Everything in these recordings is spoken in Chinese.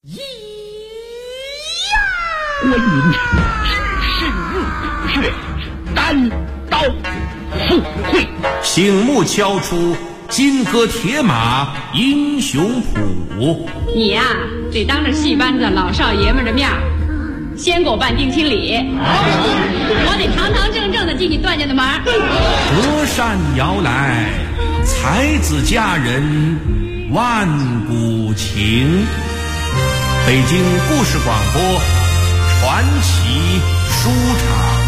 关云长只身入血，单刀赴会， 醒目敲出金戈铁马英雄谱。 你呀，得当着戏班子老少爷们的面先给我办定亲礼，我得堂堂正正的进你段家的门。 隔山遥来，才子佳人万古情。北京故事广播传奇书场。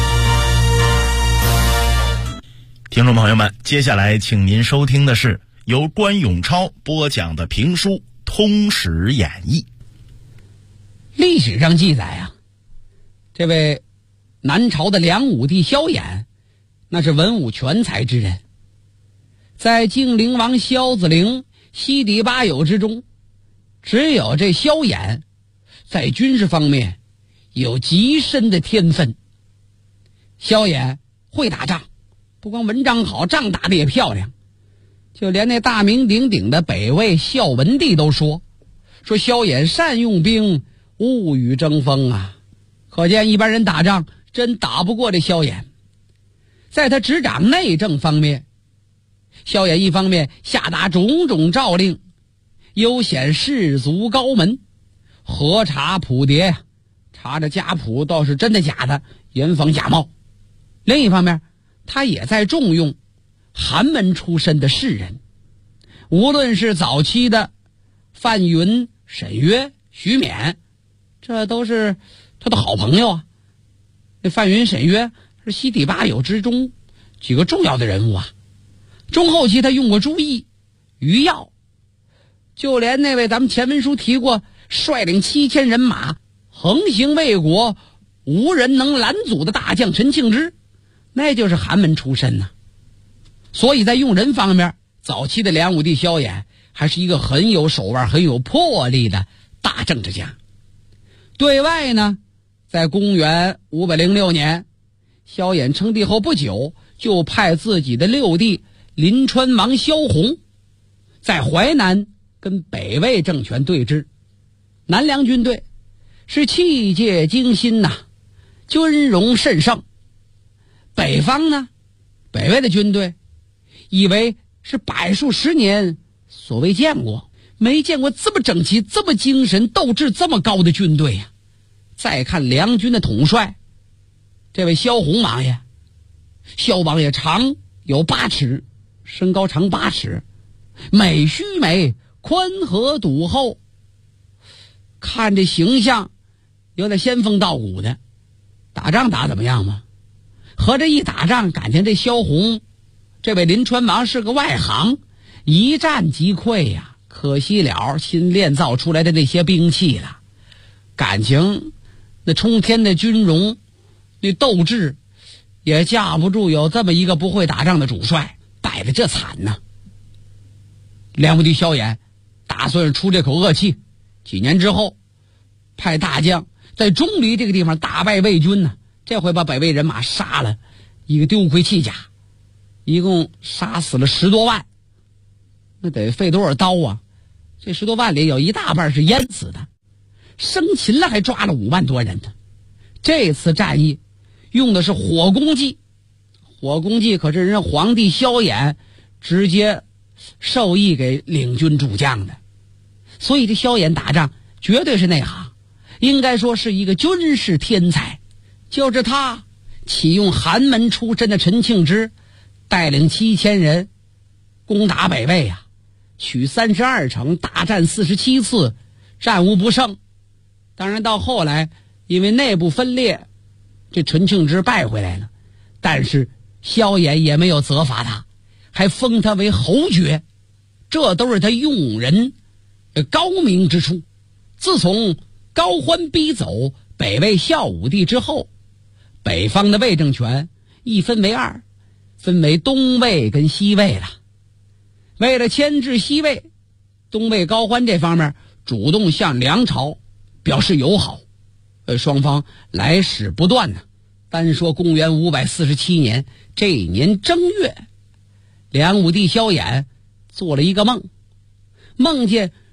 听众朋友们，接下来请您收听的是由关永超播讲的评书《通史演义》。 历史上记载啊，这位南朝的梁武帝萧衍，那是文武全才之人。在晋灵王萧子陵、西狄八友之中，只有这萧衍在军事方面有极深的天分。萧衍会打仗，不光文章好，仗打得也漂亮。就连那大名鼎鼎的北魏孝文帝都说萧衍善用兵，物与争锋啊。可见一般人打仗真打不过这萧衍。在他执掌内政方面，萧衍一方面下达种种诏令，优显士族高门，核查谱牒呀，查着家谱倒是真的假的，严防假冒。另一方面，他也在重用寒门出身的士人，无论是早期的范云、沈约、徐勉，这都是他的好朋友啊。这范云、沈约是西狄八友之中几个重要的人物啊。中后期他用过朱毅、于耀，就连那位咱们前文书提过率领7000人马横行魏国无人能拦阻的大将陈庆之，那就是寒门出身呐。所以在用人方面，早期的梁武帝萧衍还是一个很有手腕、很有魄力的大政治家。对外呢，在公元506年，萧衍称帝后不久，就派自己的六弟临川王萧宏在淮南跟北魏政权对峙。南梁军队是气界精心呐，军容甚盛。北方呢，北魏的军队以为是百数十年所未见过，没见过这么整齐、这么精神、斗志这么高的军队呀。再看梁军的统帅，这位萧宏王爷，萧王爷长有8尺，身高长8尺，美须眉，宽和笃厚，看这形象有点仙风道骨的。打仗打怎么样吗？和这一打仗，感情这萧宏这位临川王是个外行，一战即溃呀，可惜了新炼造出来的那些兵器了。感情那冲天的军容，那斗志也架不住有这么一个不会打仗的主帅，败得这惨呢。梁武帝萧衍打算出这口恶气，几年之后派大将在钟离这个地方大败魏军呢，这回把北魏人马杀了一个丢盔弃甲，一共杀死了10多万。那得费多少刀啊？这10多万里有一大半是淹死的，生擒了还抓了5万多人呢。这次战役用的是火攻计，火攻计可是人家皇帝萧衍直接授意给领军主将的，所以这萧衍打仗绝对是内行，应该说是一个军事天才。就是他启用寒门出身的陈庆之，带领7000人攻打北魏啊，取32城，大战47次，战无不胜。当然到后来因为内部分裂，这陈庆之败回来了，但是萧衍也没有责罚他，还封他为侯爵，这都是他用人高明之处。自从高欢逼走北魏孝武帝之后，北方的魏政权一分为2，分为东魏跟西魏了。为了牵制西魏，东魏高欢这方面主动向梁朝表示友好，双方来使不断呢。单说公元547年这一年正月，梁武帝萧衍做了一个梦，梦见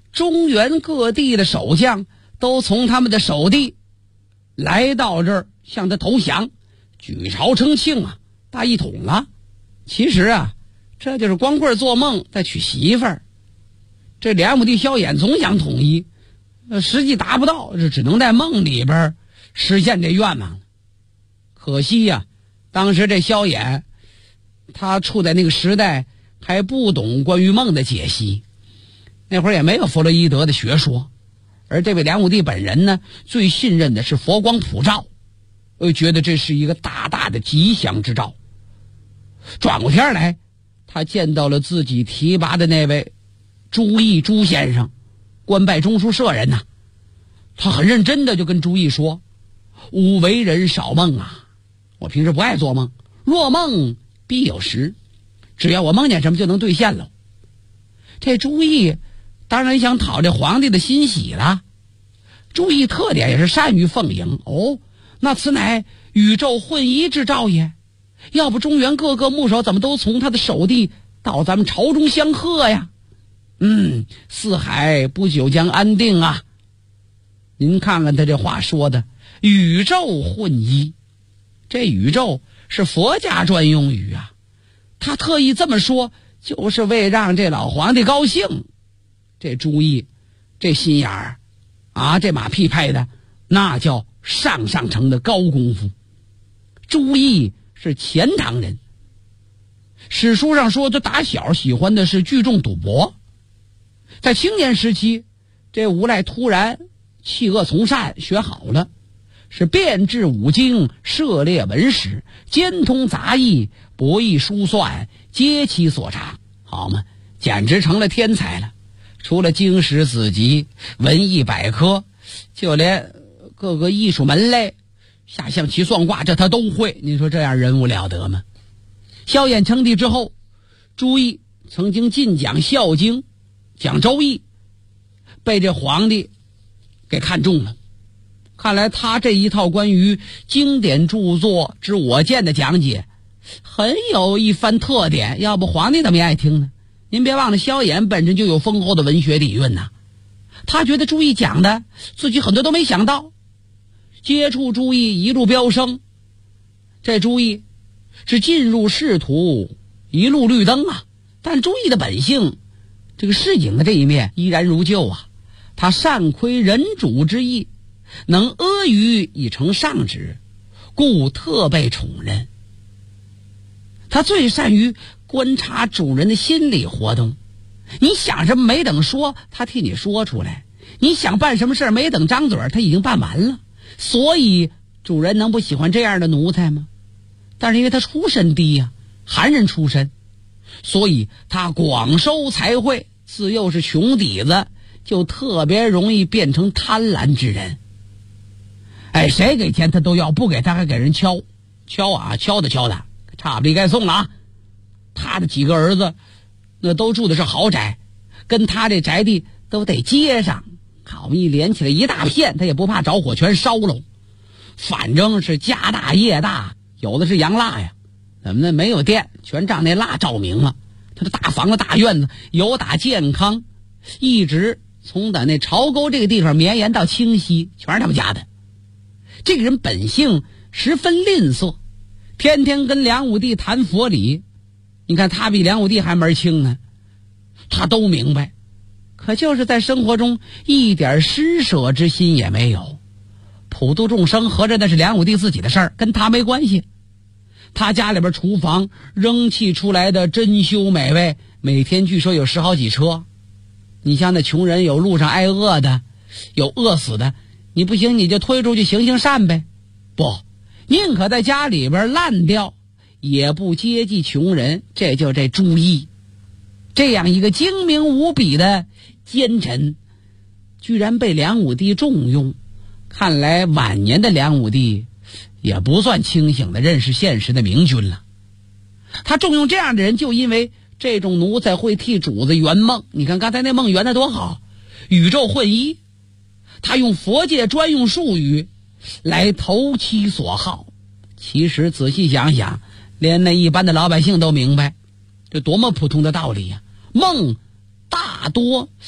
中原各地的守将都从他们的守地来到这儿向他投降，举朝称庆啊，大一统了。其实啊，这就是光棍做梦再娶媳妇儿。这梁武帝萧衍总想统一，实际达不到，这只能在梦里边实现这愿望。可惜呀，当时这萧衍他处在那个时代，还不懂关于梦的解析，那会儿也没有弗洛伊德的学说，而这位梁武帝本人呢，最信任的是佛光普照，觉得这是一个大大的吉祥之兆。转过天来，他见到了自己提拔的那位朱毅朱先生，官拜中书舍人呐。他很认真的就跟朱毅说：“吾为人少梦啊，我平时不爱做梦，若梦必有时，只要我梦见什么就能兑现了。”这朱毅当然想讨这皇帝的欣喜了。朱毅特点也是善于奉迎，那此乃宇宙混一之兆也。要不中原各个牧首怎么都从他的守地到咱们朝中相贺呀？四海不久将安定啊。您看看他这话说的，宇宙混一，这宇宙是佛家专用语啊，他特意这么说，就是为让这老皇帝高兴。这朱毅这心眼儿啊，这马屁拍的那叫上乘的高功夫。朱毅是钱塘人，史书上说他打小喜欢的是聚众赌博。在青年时期，这无赖突然弃恶从善，学好了，是遍制五经，涉猎文史，兼通杂艺，博弈书算，皆其所长。好嘛，简直成了天才了。除了经史子集、文艺百科，就连各个艺术门类，下象棋算卦，这他都会。你说这样人物了得吗？萧衍称帝之后，朱毅曾经进讲《孝经》，讲《周易》，被这皇帝给看中了。看来他这一套关于经典著作之我见的讲解很有一番特点，要不皇帝怎么爱听呢？您别忘了，萧衍本身就有丰厚的文学底蕴呐。他觉得朱毅讲的自己很多都没想到，接触朱毅一路飙升。这朱毅是进入仕途一路绿灯啊，但朱毅的本性，这个市井的这一面依然如旧啊。他善窥人主之意，能阿谀以成上旨，故特被宠任。他最善于观察主人的心理活动，你想什么没等说，他替你说出来；你想办什么事没等张嘴，他已经办完了。所以主人能不喜欢这样的奴才吗？但是因为他出身低呀，寒人出身，所以他广收财会，自幼是穷底子，就特别容易变成贪婪之人。谁给钱他都要，不给他还给人敲的，差不离该送了啊。他的几个儿子那都住的是豪宅，跟他这宅地都得接上，好一连起来一大片，他也不怕着火全烧了。反正是家大业大，有的是洋蜡呀，怎么的没有电，全让那蜡照明了。他的大房子大院子由打健康一直从那潮沟这个地方绵延到清溪，全是他们家的。这个人本性十分吝啬，天天跟梁武帝谈佛理。你看他比梁武帝还门清呢，他都明白，可就是在生活中一点施舍之心也没有。普度众生合着那是梁武帝自己的事儿，跟他没关系。他家里边厨房扔弃出来的珍馐美味，每天据说有10好几车。你像那穷人，有路上挨饿的，有饿死的，你不行你就推出去行行善呗。不，宁可在家里边烂掉，也不接济穷人。这就这朱毅，这样一个精明无比的奸臣，居然被梁武帝重用。看来晚年的梁武帝也不算清醒的认识现实的明君了。他重用这样的人，就因为这种奴才会替主子圆梦。你看刚才那梦圆得多好，宇宙混一，他用佛界专用术语来投其所好。其实仔细想想，连那一般的老百姓都明白，这多么普通的道理呀！梦大多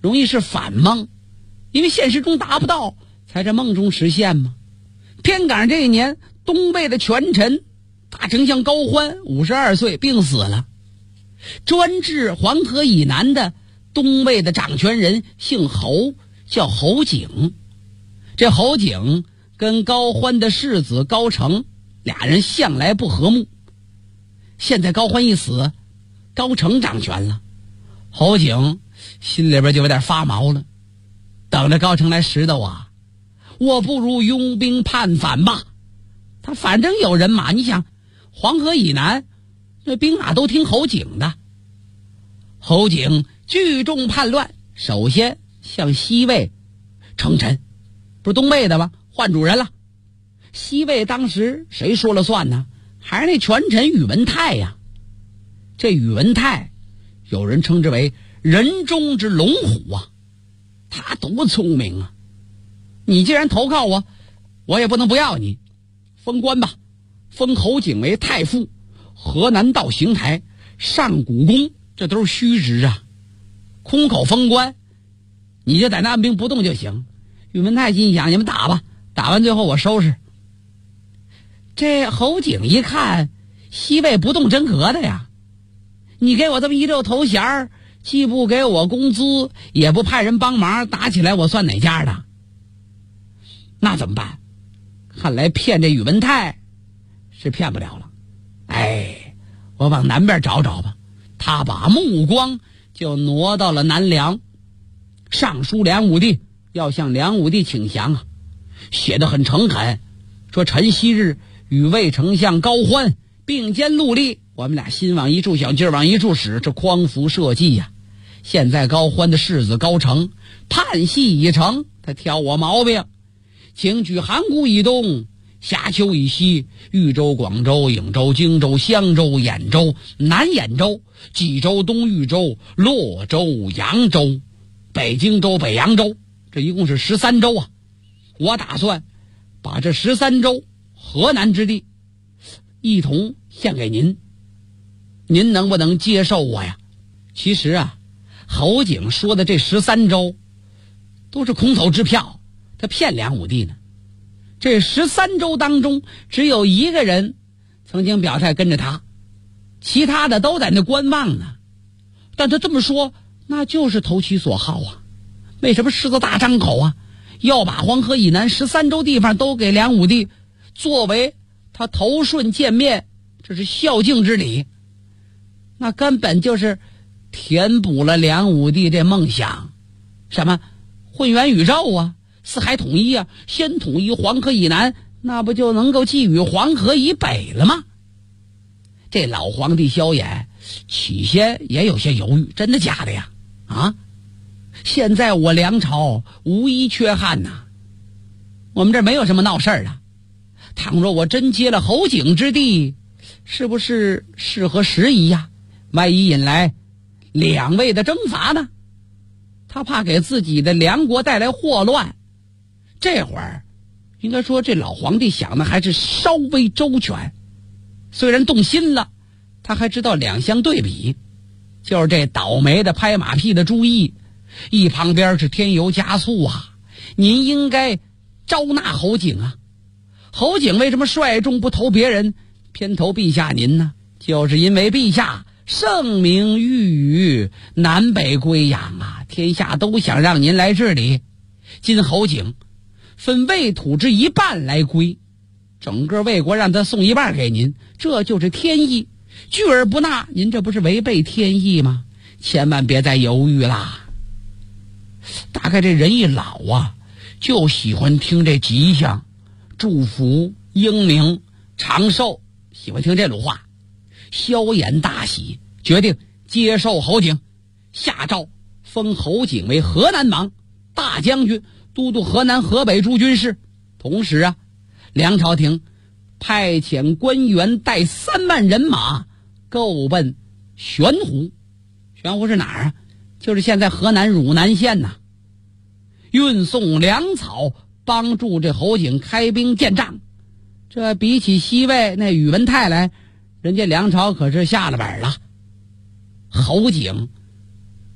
容易是反梦，因为现实中达不到，才在梦中实现嘛。偏赶上这一年，东魏的权臣大丞相高欢52岁病死了，专治黄河以南的东魏的掌权人姓侯，叫侯景。这侯景跟高欢的世子高澄俩人向来不和睦，现在高欢一死，高澄掌权了，侯景心里边就有点发毛了，等着高澄来拾掇我不如拥兵叛反吧。他反正有人马，你想黄河以南那兵马都听侯景的。侯景聚众叛乱，首先向西魏称臣，不是东魏的吗？换主人了。西魏当时谁说了算呢？还是那权臣宇文泰呀。这宇文泰有人称之为人中之龙虎啊，他多聪明啊！你既然投靠我，我也不能不要你，封官吧，封侯景为太傅，河南道邢台，上古公，这都是虚职啊，空口封官，你就在那按兵不动就行。宇文泰心想，你们打吧，打完最后我收拾。这侯景一看西魏不动真格的呀，你给我这么一溜头衔，既不给我工资，也不派人帮忙，打起来我算哪家的？那怎么办？看来骗这宇文泰是骗不了了。我往南边找找吧。他把目光就挪到了南梁，上书梁武帝，要向梁武帝请降啊，写得很诚恳，说臣昔日与魏丞相高欢并肩戮力，我们俩心往一处想，劲儿往一处使，这匡扶社稷呀。现在高欢的世子高澄叛戏已成，他挑我毛病，请举函谷以东，峡丘以西，豫州、广州、颍州、荆州、襄州、兖州、南兖州、济州、东豫州、洛州、扬州、北荆州、北扬州，这一共是13州啊。我打算把这13州河南之地一同献给您，您能不能接受我呀？其实啊，侯景说的这13州都是空头支票，他骗梁武帝呢。这13州当中只有一个人曾经表态跟着他，其他的都在那观望呢。但他这么说那就是投其所好啊，为什么狮子大张口啊，要把黄河以南13州地方都给梁武帝作为他头顺见面，这是孝敬之礼，那根本就是填补了梁武帝这梦想。什么混元宇宙啊，四海统一啊，先统一黄河以南，那不就能够寄予黄河以北了吗？这老皇帝萧衍起先也有些犹豫，真的假的呀？啊，现在我梁朝无一缺憾呐，我们这没有什么闹事儿的。倘若我真接了侯景之地，是不是适合时宜呀？万一引来两魏的征伐呢？他怕给自己的梁国带来祸乱。这会儿应该说这老皇帝想的还是稍微周全，虽然动心了，他还知道两相对比。就是这倒霉的拍马屁的朱毅，一旁边是添油加醋啊，您应该招纳侯景啊。侯景为什么率众不投别人，偏投陛下您呢？就是因为陛下圣明欲与南北归养啊，天下都想让您来治理。今侯景分魏土之一半来归，整个魏国让他送一半给您，这就是天意，拒而不纳，您这不是违背天意吗？千万别再犹豫啦。大概这人一老啊，就喜欢听这吉祥、祝福、英明、长寿，喜欢听这种话。萧衍大喜，决定接受侯景，下诏封侯景为河南王、大将军，都督河南、河北诸军事。同时啊，梁朝廷派遣官员带3万人马购奔玄湖。玄湖是哪儿啊？就是现在河南汝南县呐。运送粮草，帮助这侯景开兵建仗。这比起西魏那宇文泰来，人家梁朝可是下了本了。侯景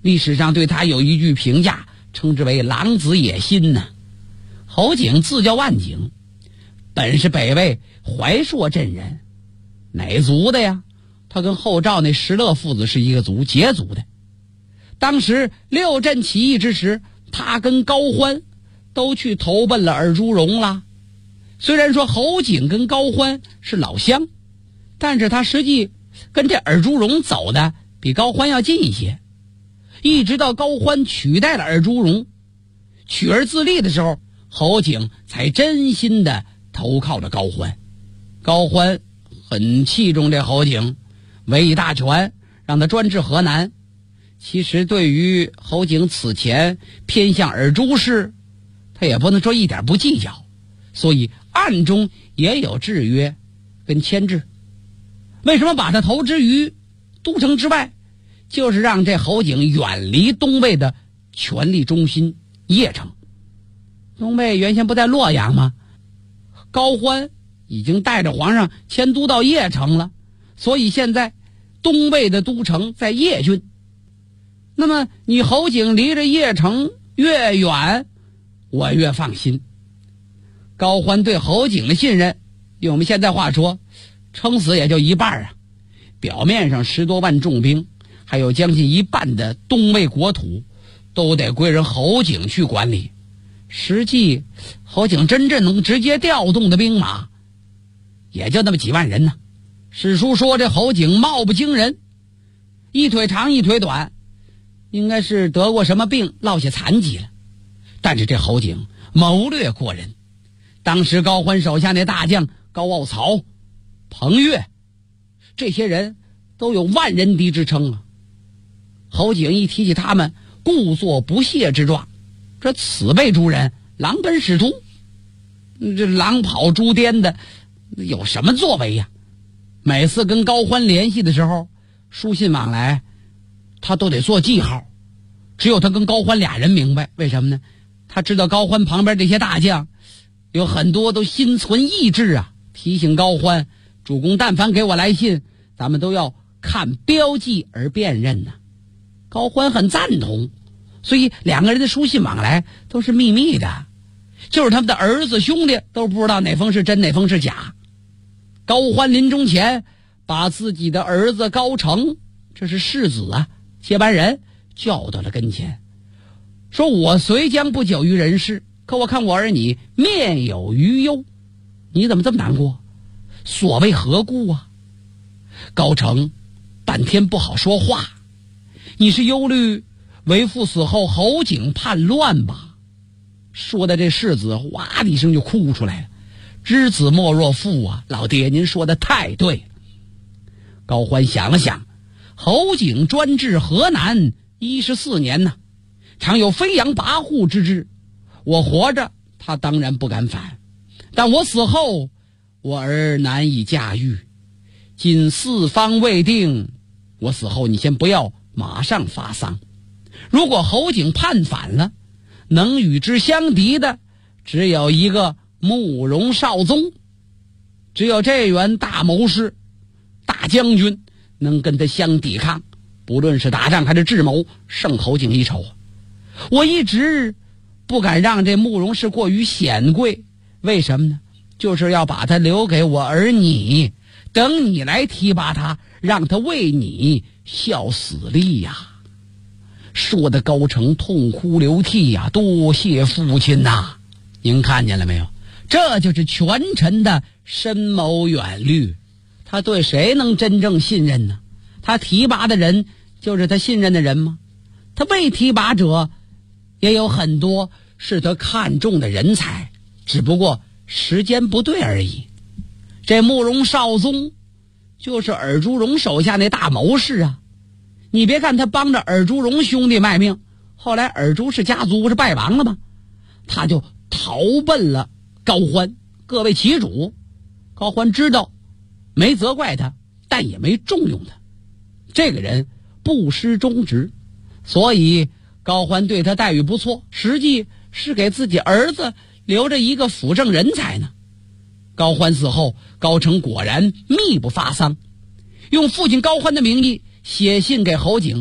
历史上对他有一句评价，称之为狼子野心呢。侯景自叫万景，本是北魏怀朔镇人，哪族的呀？他跟后赵那石勒父子是一个族，羯族的。当时六镇起义之时，他跟高欢都去投奔了尔朱荣了。虽然说侯景跟高欢是老乡，但是他实际跟这尔朱荣走的比高欢要近一些。一直到高欢取代了尔朱荣，取而自立的时候，侯景才真心的投靠了高欢。高欢很器重这侯景，委以大权，让他专治河南。其实对于侯景此前偏向尔朱氏，他也不能说一点不计较，所以暗中也有制约跟牵制。为什么把他投之于都城之外？就是让这侯景远离东魏的权力中心邺城。东魏原先不在洛阳吗？高欢已经带着皇上迁都到邺城了，所以现在东魏的都城在邺郡。那么你侯景离着邺城越远，我越放心。高欢对侯景的信任，用我们现在话说，撑死也就一半啊。表面上10多万重兵，还有将近一半的东魏国土都得归人侯景去管理。实际侯景真正能直接调动的兵马也就那么几万人呢。史书说这侯景貌不惊人，一腿长一腿短，应该是得过什么病落下残疾了。但是这侯景谋略过人，当时高欢手下那大将高傲曹、彭越，这些人都有万人敌之称啊。侯景一提起他们，故作不屑之状，这此辈诸人狼奔使突，这狼跑猪颠的，有什么作为呀？每次跟高欢联系的时候，书信往来他都得做记号，只有他跟高欢俩人明白。为什么呢？他知道高欢旁边这些大将有很多都心存异志啊，提醒高欢，主公但凡给我来信，咱们都要看标记而辨认呢。高欢很赞同，所以两个人的书信往来都是秘密的，就是他们的儿子兄弟都不知道哪封是真哪封是假。高欢临终前把自己的儿子高澄，这是世子啊，接班人，叫到了跟前，说我虽将不久于人世，可我看我儿你面有余忧，你怎么这么难过？所谓何故啊？高澄半天不好说话，你是忧虑为父死后侯景叛乱吧？说的这世子哇的一声就哭出来了，知子莫若父啊，老爹您说的太对了。高欢想了想，侯景专治河南14年呢，常有飞扬跋扈之志，我活着他当然不敢反，但我死后我儿难以驾驭，今四方未定，我死后你先不要马上发丧。如果侯景叛反了，能与之相敌的只有一个慕容绍宗，只有这员大谋士大将军能跟他相抵抗，不论是打仗还是智谋，胜侯景一筹。我一直不敢让这慕容氏过于显贵，为什么呢？就是要把他留给我儿你，等你来提拔他，让他为你效死力呀。说的高澄痛哭流涕呀，多谢父亲呐！您看见了没有？这就是权臣的深谋远虑。他对谁能真正信任呢？他提拔的人就是他信任的人吗？他未提拔者也有很多是他看中的人才，只不过时间不对而已。这慕容绍宗就是尔朱荣手下那大谋士啊。你别看他帮着尔朱荣兄弟卖命，后来尔朱氏家族不是败亡了吗？他就逃奔了高欢，各为其主。高欢知道没责怪他，但也没重用他，这个人不失忠直，所以高欢对他待遇不错，实际是给自己儿子留着一个辅政人才呢。高欢死后，高澄果然密不发丧，用父亲高欢的名义写信给侯景，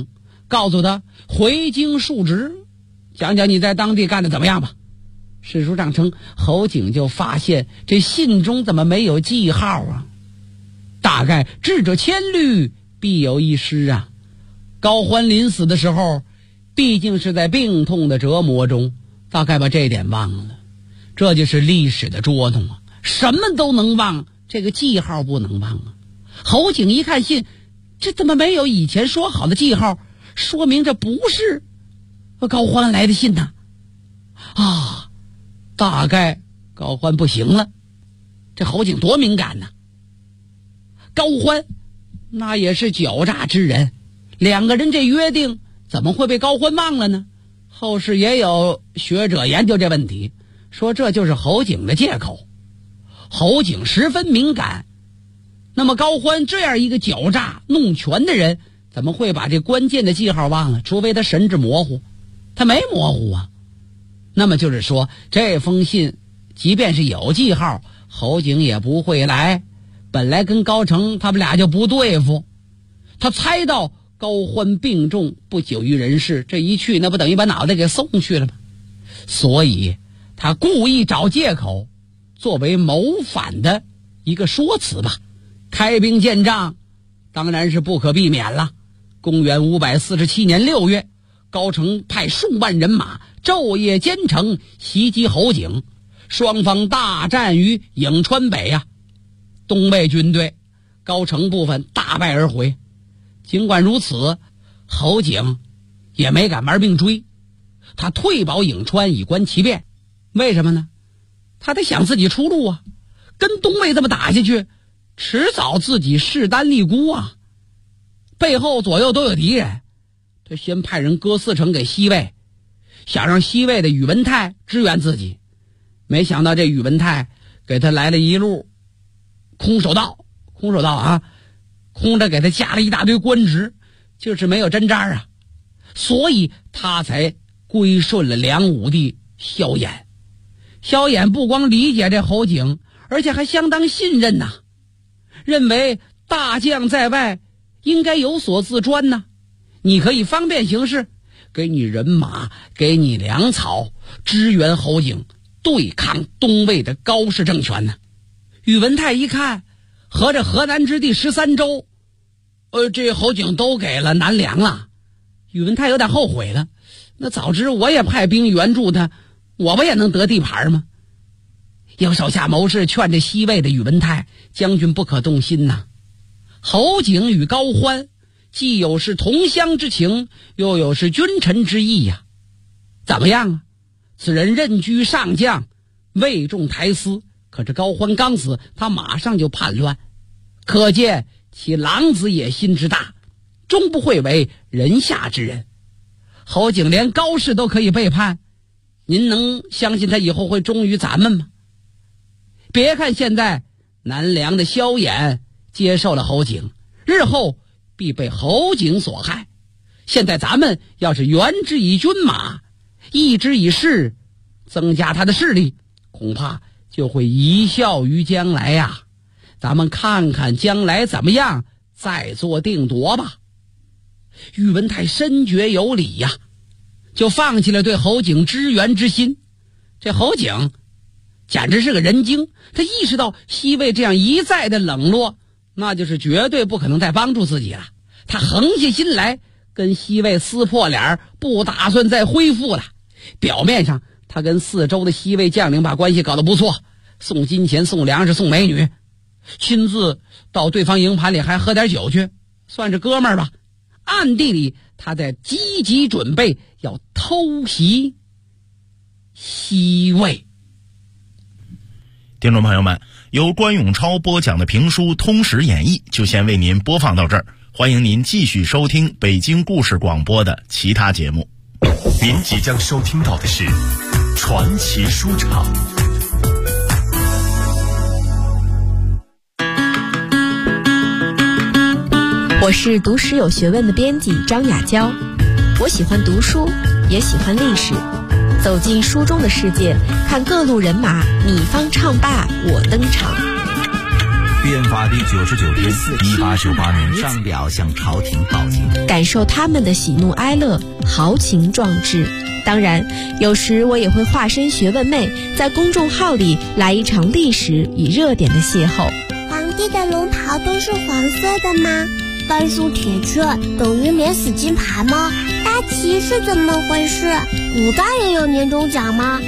告诉他回京述职，讲讲你在当地干得怎么样吧。史书上称，侯景就发现这信中怎么没有记号啊？大概智者千虑，必有一失啊。高欢临死的时候，毕竟是在病痛的折磨中，大概把这一点忘了。这就是历史的捉弄啊！什么都能忘，这个记号不能忘啊。侯景一看信，这怎么没有以前说好的记号？说明这不是高欢来的信呢。啊，大概高欢不行了。这侯景多敏感呢。高欢那也是狡诈之人，两个人这约定怎么会被高欢忘了呢？后世也有学者研究这问题，说这就是侯景的借口。侯景十分敏感，那么高欢这样一个狡诈弄权的人，怎么会把这关键的记号忘了？除非他神志模糊，他没模糊啊。那么就是说，这封信即便是有记号，侯景也不会来。本来跟高成他们俩就不对付，他猜到高欢病重不久于人世，这一去那不等于把脑袋给送去了吗？所以他故意找借口作为谋反的一个说辞吧。开兵建仗当然是不可避免了。公元547年6月，高成派数万人马昼夜兼程袭击侯景，双方大战于颍川北啊。东魏军队高成部分大败而回。尽管如此，侯景也没敢玩命追，他退保颍川以观其变。为什么呢？他得想自己出路啊，跟东魏这么打下去，迟早自己势单力孤啊，背后左右都有敌人。他先派人割4城给西魏，想让西魏的宇文泰支援自己，没想到这宇文泰给他来了一路空手道啊，空着给他加了一大堆官职，就是没有针扎啊，所以他才归顺了梁武帝萧衍。萧衍不光理解这侯景，而且还相当信任呐，认为大将在外应该有所自专呐，你可以方便行事，给你人马，给你粮草，支援侯景对抗东魏的高氏政权呢。宇文泰一看，合着河南之地13州，这侯景都给了南梁了。宇文泰有点后悔了，那早知我也派兵援助他，我不也能得地盘吗？有手下谋士劝这西魏的宇文泰将军不可动心呐。侯景与高欢既有是同乡之情，又有是君臣之义呀。怎么样啊？此人任居上将，位重台司。可是高欢刚死，他马上就叛乱，可见其狼子野心之大，终不会为人下之人。侯景连高氏都可以背叛，您能相信他以后会忠于咱们吗？别看现在南梁的萧衍接受了侯景，日后必被侯景所害。现在咱们要是援之以军马，抑之以势，增加他的势力，恐怕就会贻笑于将来呀。咱们看看将来怎么样，再做定夺吧。宇文泰深觉有理呀，就放弃了对侯景支援之心。这侯景简直是个人精，他意识到西魏这样一再的冷落，那就是绝对不可能再帮助自己了。他横下心来跟西魏撕破脸，不打算再恢复了。表面上他跟4州的西魏将领把关系搞得不错，送金钱，送粮食，送美女，亲自到对方营盘里还喝点酒去，算是哥们儿吧。暗地里他在积极准备要偷袭西魏。 听众朋友们，由关永超播讲的评书《通史演义》就先为您播放到这儿，欢迎您继续收听北京故事广播的其他节目。 您即将收听到的是传奇书场。 我是读史有学问的编辑张雅娇，我喜欢读书，也喜欢历史，走进书中的世界，看各路人马你方唱罢我登场。 变法第99天，1898年，上表向朝廷报警， 感受他们的喜怒哀乐，豪情壮志。当然，有时我也会化身学问妹，在公众号里来一场历史与热点的邂逅。 皇帝的龙袍都是黄色的吗？半数铁券等于免死金牌吗？大旗是怎么回事？古代也有年终奖吗？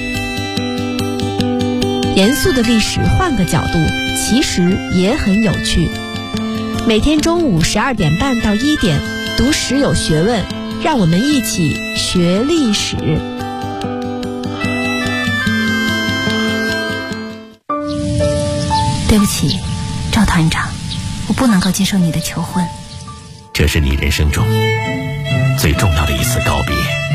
严肃的历史换个角度，其实也很有趣。每天中午12点半到1点，读史有学问，让我们一起学历史。 对不起，赵团长，我不能够接受你的求婚。 这是你人生中最重要的一次告别，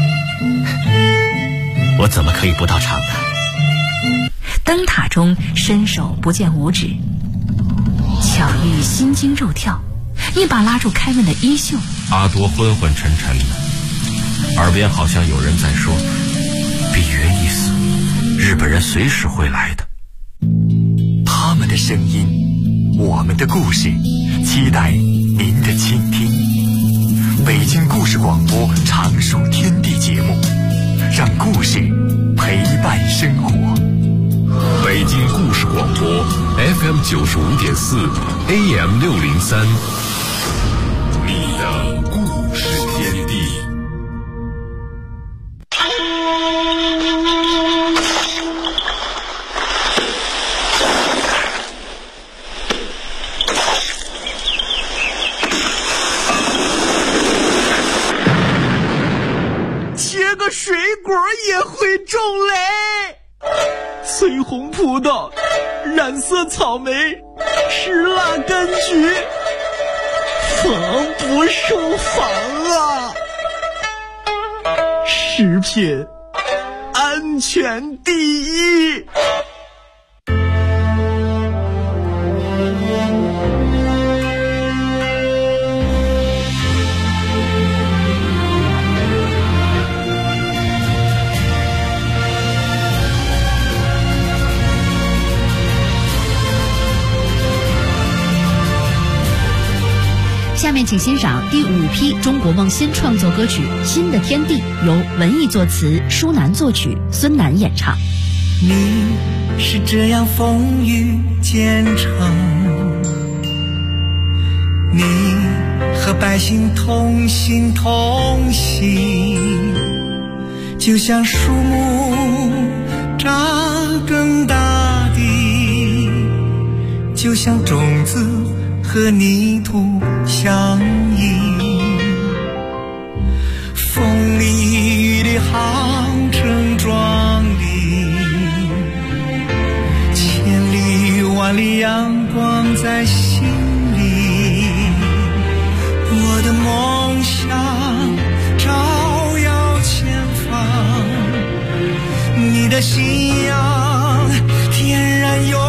我怎么可以不到场呢？ 灯塔中伸手不见五指，巧遇心惊肉跳，一把拉住凯文的衣袖。 阿多昏昏沉沉的，耳边好像有人在说：“比约意思，日本人随时会来的。” 他们的声音，我们的故事，期待您的倾听。北京故事广播常数天地节目，让故事陪伴生活。 北京故事广播 FM 95.4 AM 603，你的故事天地。 切个水果也会种雷。翠红葡萄，染色草莓，石蜡柑橘，防不胜防啊！食品安全第一。 下面请欣赏第5批中国梦新创作歌曲《新的天地》，由文艺作词，舒楠作曲，孙楠演唱。 你是这样风雨兼程，你和百姓同心同行，就像树木扎根大地，就像种子和泥土相依，风里雨里航程壮丽，千里万里阳光在心里，我的梦想照耀前方，你的信仰天然有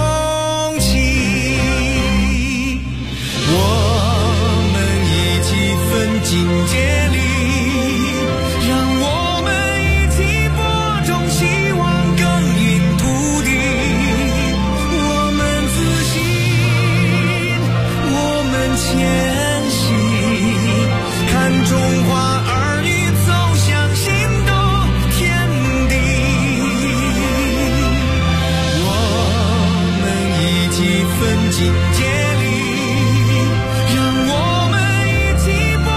境界里，让我们一起播种希望，耕耘土地。我们自信，我们前